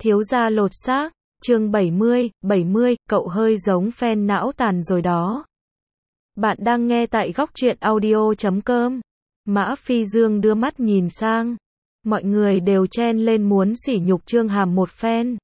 Thiếu gia lột xác, chương 70, cậu hơi giống fan não tàn rồi đó. Bạn đang nghe tại góc truyện audio.com. Mã Phi Dương đưa mắt nhìn sang. Mọi người đều chen lên muốn sỉ nhục Chương Hàm một phen.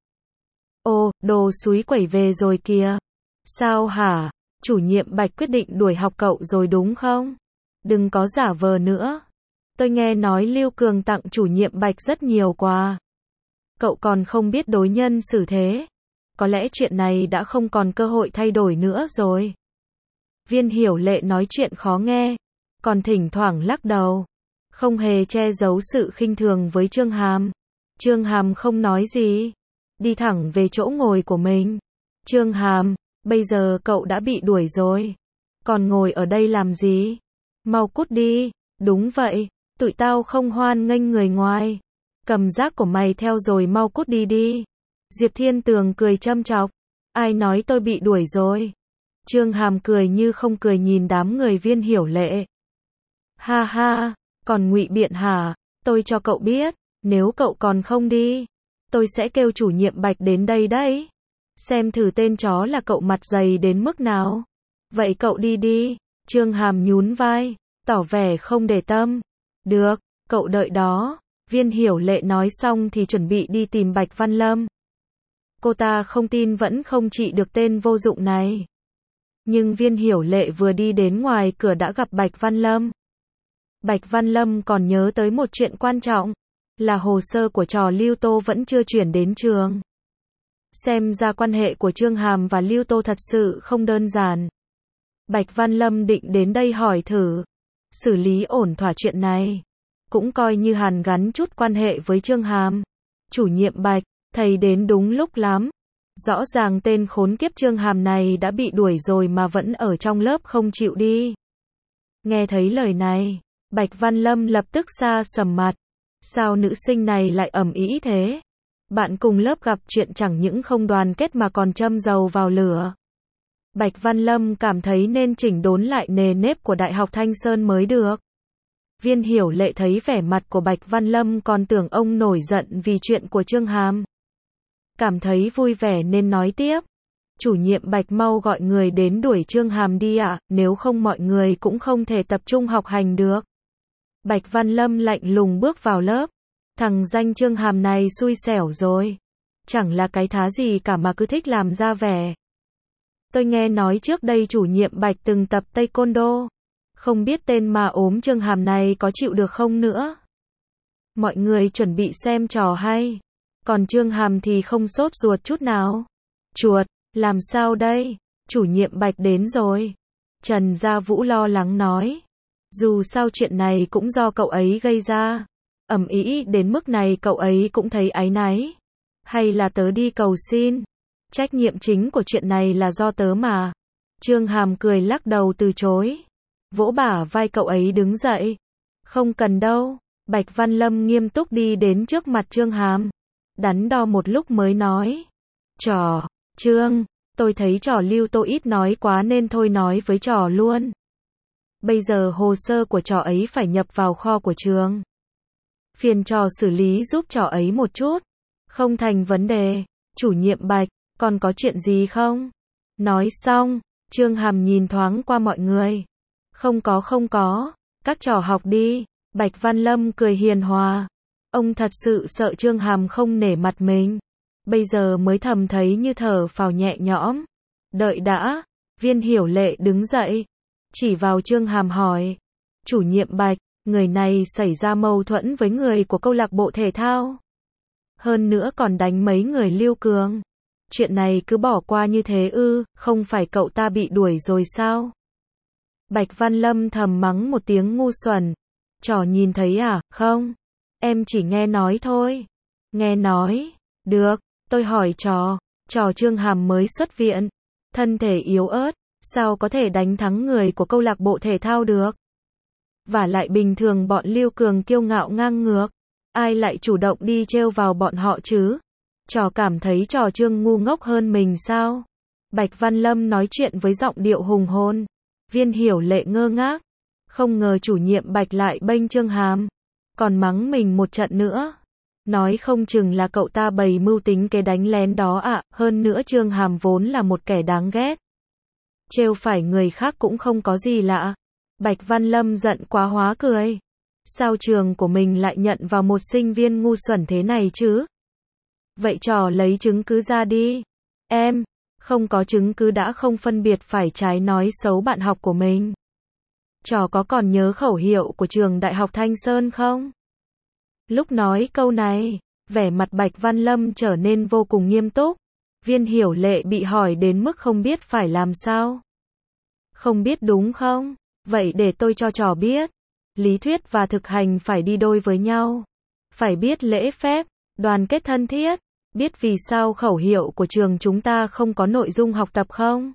Ô, đồ xúi quẩy về rồi kìa. Sao hả? Chủ nhiệm Bạch quyết định đuổi học cậu rồi đúng không? Đừng có giả vờ nữa. Tôi nghe nói Lưu Cường tặng chủ nhiệm Bạch rất nhiều quà. Cậu còn không biết đối nhân xử thế. Có lẽ chuyện này đã không còn cơ hội thay đổi nữa rồi. Viên Hiểu Lệ nói chuyện khó nghe, còn thỉnh thoảng lắc đầu, không hề che giấu sự khinh thường với Chương Hàm. Chương Hàm không nói gì, đi thẳng về chỗ ngồi của mình. Chương Hàm, bây giờ cậu đã bị đuổi rồi, còn ngồi ở đây làm gì? Mau cút đi. Đúng vậy, tụi tao không hoan nghênh người ngoài. Cầm rác của mày theo rồi mau cút đi đi. Diệp Thiên Tường cười châm chọc. Ai nói tôi bị đuổi rồi? Chương Hàm cười như không cười nhìn đám người Viên Hiểu Lệ. Ha ha, còn ngụy biện hả? Tôi cho cậu biết, nếu cậu còn không đi, tôi sẽ kêu chủ nhiệm Bạch đến đây đấy. Xem thử tên chó là cậu mặt dày đến mức nào. Vậy cậu đi đi. Chương Hàm nhún vai, tỏ vẻ không để tâm. Được, cậu đợi đó. Viên Hiểu Lệ nói xong thì chuẩn bị đi tìm Bạch Văn Lâm. Cô ta không tin vẫn không trị được tên vô dụng này. Nhưng Viên Hiểu Lệ vừa đi đến ngoài cửa đã gặp Bạch Văn Lâm. Bạch Văn Lâm còn nhớ tới một chuyện quan trọng, là hồ sơ của trò Lưu Tô vẫn chưa chuyển đến trường. Xem ra quan hệ của Chương Hàm và Lưu Tô thật sự không đơn giản. Bạch Văn Lâm định đến đây hỏi thử, xử lý ổn thỏa chuyện này, cũng coi như hàn gắn chút quan hệ với Chương Hàm. Chủ nhiệm Bạch, thầy đến đúng lúc lắm. Rõ ràng tên khốn kiếp Chương Hàm này đã bị đuổi rồi mà vẫn ở trong lớp không chịu đi. Nghe thấy lời này, Bạch Văn Lâm lập tức sa sầm mặt. Sao nữ sinh này lại ầm ĩ thế? Bạn cùng lớp gặp chuyện chẳng những không đoàn kết mà còn châm dầu vào lửa. Bạch Văn Lâm cảm thấy nên chỉnh đốn lại nề nếp của Đại học Thanh Sơn mới được. Viên Hiểu Lệ thấy vẻ mặt của Bạch Văn Lâm còn tưởng ông nổi giận vì chuyện của Chương Hàm. Cảm thấy vui vẻ nên nói tiếp. Chủ nhiệm Bạch mau gọi người đến đuổi Chương Hàm đi ạ, nếu không mọi người cũng không thể tập trung học hành được. Bạch Văn Lâm lạnh lùng bước vào lớp. Thằng danh Chương Hàm này xui xẻo rồi. Chẳng là cái thá gì cả mà cứ thích làm ra vẻ. Tôi nghe nói trước đây chủ nhiệm Bạch từng tập Taekwondo. Không biết tên mà ốm Chương Hàm này có chịu được không nữa. Mọi người chuẩn bị xem trò hay. Còn Chương Hàm thì không sốt ruột chút nào. Chuột, làm sao đây? Chủ nhiệm Bạch đến rồi. Trần Gia Vũ lo lắng nói. Dù sao chuyện này cũng do cậu ấy gây ra. Ầm ĩ đến mức này cậu ấy cũng thấy áy náy. Hay là tớ đi cầu xin? Trách nhiệm chính của chuyện này là do tớ mà. Chương Hàm cười lắc đầu từ chối. Vỗ bả vai cậu ấy đứng dậy. Không cần đâu. Bạch Văn Lâm nghiêm túc đi đến trước mặt Chương Hàm. Đắn đo một lúc mới nói. Trương, tôi thấy trò Lưu Tô ít nói quá nên thôi nói với trò luôn. Bây giờ hồ sơ của trò ấy phải nhập vào kho của trường. Phiền trò xử lý giúp trò ấy một chút. Không thành vấn đề. Chủ nhiệm Bạch, còn có chuyện gì không? Nói xong, Chương Hàm nhìn thoáng qua mọi người. Không có, các trò học đi. Bạch Văn Lâm cười hiền hòa. Ông thật sự sợ Chương Hàm không nể mặt mình. Bây giờ mới thầm thấy như thở phào nhẹ nhõm. Đợi đã. Viên Hiểu Lệ đứng dậy, chỉ vào Chương Hàm hỏi. Chủ nhiệm Bạch, người này xảy ra mâu thuẫn với người của câu lạc bộ thể thao. Hơn nữa còn đánh mấy người Lưu Cường. Chuyện này cứ bỏ qua như thế ư, không phải cậu ta bị đuổi rồi sao? Bạch Văn Lâm thầm mắng một tiếng ngu xuẩn. Trò nhìn thấy à? Không. Em chỉ nghe nói thôi. Nghe nói. Được, tôi hỏi trò. Trò Chương Hàm mới xuất viện. Thân thể yếu ớt. Sao có thể đánh thắng người của câu lạc bộ thể thao được? Và lại bình thường bọn Lưu Cường kiêu ngạo ngang ngược. Ai lại chủ động đi trêu vào bọn họ chứ? Trò cảm thấy trò Chương ngu ngốc hơn mình sao? Bạch Văn Lâm nói chuyện với giọng điệu hùng hồn. Viên Hiểu Lệ ngơ ngác. Không ngờ chủ nhiệm Bạch lại bênh Chương Hàm. Còn mắng mình một trận nữa. Nói không chừng là cậu ta bày mưu tính kế đánh lén đó ạ, hơn nữa Trương Hàm vốn là một kẻ đáng ghét. Trêu phải người khác cũng không có gì lạ. Bạch Văn Lâm giận quá hóa cười. Sao trường của mình lại nhận vào một sinh viên ngu xuẩn thế này chứ? Vậy trò lấy chứng cứ ra đi. Em, không có chứng cứ đã không phân biệt phải trái nói xấu bạn học của mình. Trò có còn nhớ khẩu hiệu của trường Đại học Thanh Sơn không? Lúc nói câu này, vẻ mặt Bạch Văn Lâm trở nên vô cùng nghiêm túc. Viên Hiểu Lệ bị hỏi đến mức không biết phải làm sao. Không biết đúng không? Vậy để tôi cho trò biết. Lý thuyết và thực hành phải đi đôi với nhau. Phải biết lễ phép, đoàn kết thân thiết. Biết vì sao khẩu hiệu của trường chúng ta không có nội dung học tập không?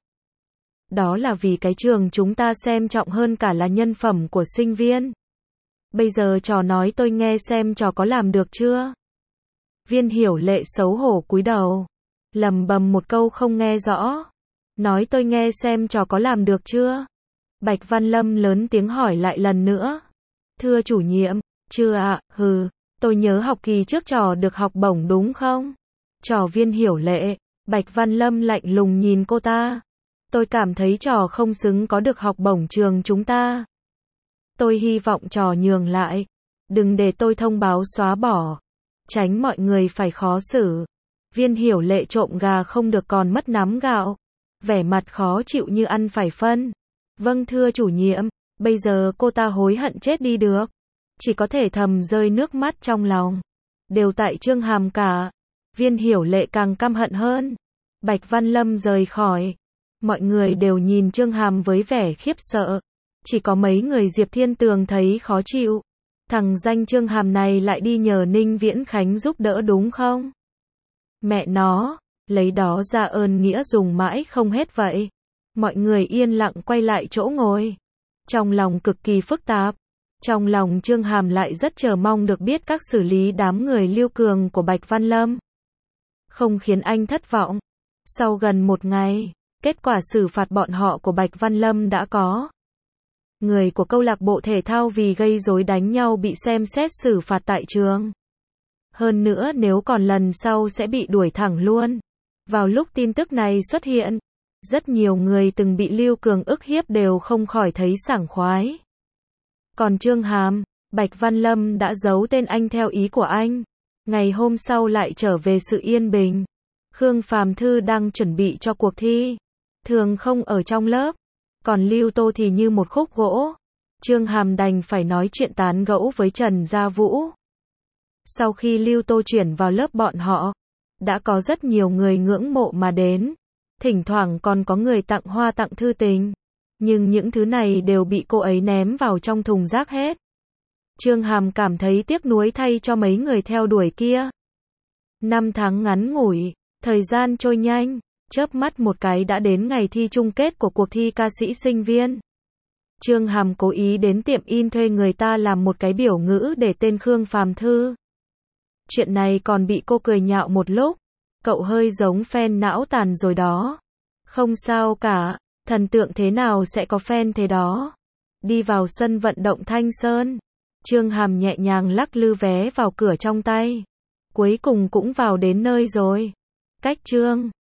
Đó là vì cái trường chúng ta xem trọng hơn cả là nhân phẩm của sinh viên. Bây giờ trò nói tôi nghe xem trò có làm được chưa? Viên Hiểu Lệ xấu hổ cúi đầu, lẩm bẩm một câu không nghe rõ. Nói tôi nghe xem trò có làm được chưa? Bạch Văn Lâm lớn tiếng hỏi lại lần nữa. Thưa chủ nhiệm, chưa ạ, tôi nhớ học kỳ trước trò được học bổng đúng không? Trò Viên Hiểu Lệ, Bạch Văn Lâm lạnh lùng nhìn cô ta. Tôi cảm thấy trò không xứng có được học bổng trường chúng ta. Tôi hy vọng trò nhường lại. Đừng để tôi thông báo xóa bỏ. Tránh mọi người phải khó xử. Viên Hiểu Lệ trộm gà không được còn mất nắm gạo. Vẻ mặt khó chịu như ăn phải phân. Vâng thưa chủ nhiệm, bây giờ cô ta hối hận chết đi được. Chỉ có thể thầm rơi nước mắt trong lòng. Đều tại Trương Hàm cả. Viên Hiểu Lệ càng căm hận hơn. Bạch Văn Lâm rời khỏi. Mọi người đều nhìn Trương Hàm với vẻ khiếp sợ. Chỉ có mấy người Diệp Thiên Tường thấy khó chịu. Thằng danh Trương Hàm này lại đi nhờ Ninh Viễn Khánh giúp đỡ đúng không? Mẹ nó, lấy đó ra ơn nghĩa dùng mãi không hết vậy. Mọi người yên lặng quay lại chỗ ngồi. Trong lòng cực kỳ phức tạp. Trong lòng Trương Hàm lại rất chờ mong được biết các xử lý đám người Lưu Cường của Bạch Văn Lâm. Không khiến anh thất vọng. Sau gần một ngày, kết quả xử phạt bọn họ của Bạch Văn Lâm đã có. Người của câu lạc bộ thể thao vì gây rối đánh nhau bị xem xét xử phạt tại trường. Hơn nữa nếu còn lần sau sẽ bị đuổi thẳng luôn. Vào lúc tin tức này xuất hiện, rất nhiều người từng bị Lưu Cường ức hiếp đều không khỏi thấy sảng khoái. Còn Trương Hàm, Bạch Văn Lâm đã giấu tên anh theo ý của anh. Ngày hôm sau lại trở về sự yên bình. Khương Phàm Thư đang chuẩn bị cho cuộc thi. Thường không ở trong lớp. Còn Lưu Tô thì như một khúc gỗ. Trương Hàm đành phải nói chuyện tán gẫu với Trần Gia Vũ. Sau khi Lưu Tô chuyển vào lớp bọn họ, đã có rất nhiều người ngưỡng mộ mà đến. Thỉnh thoảng còn có người tặng hoa tặng thư tình. Nhưng những thứ này đều bị cô ấy ném vào trong thùng rác hết. Trương Hàm cảm thấy tiếc nuối thay cho mấy người theo đuổi kia. 5 tháng ngắn ngủi, thời gian trôi nhanh, chớp mắt một cái đã đến ngày thi chung kết của cuộc thi ca sĩ sinh viên. Trương Hàm cố ý đến tiệm in thuê người ta làm một cái biểu ngữ để tên Khương Phàm Thư. Chuyện này còn bị cô cười nhạo một lúc. Cậu hơi giống fan não tàn rồi đó. Không sao cả, thần tượng thế nào sẽ có fan thế đó. Đi vào sân vận động Thanh Sơn. Trương Hàm nhẹ nhàng lắc lư vé vào cửa trong tay. Cuối cùng cũng vào đến nơi rồi. Cách Trương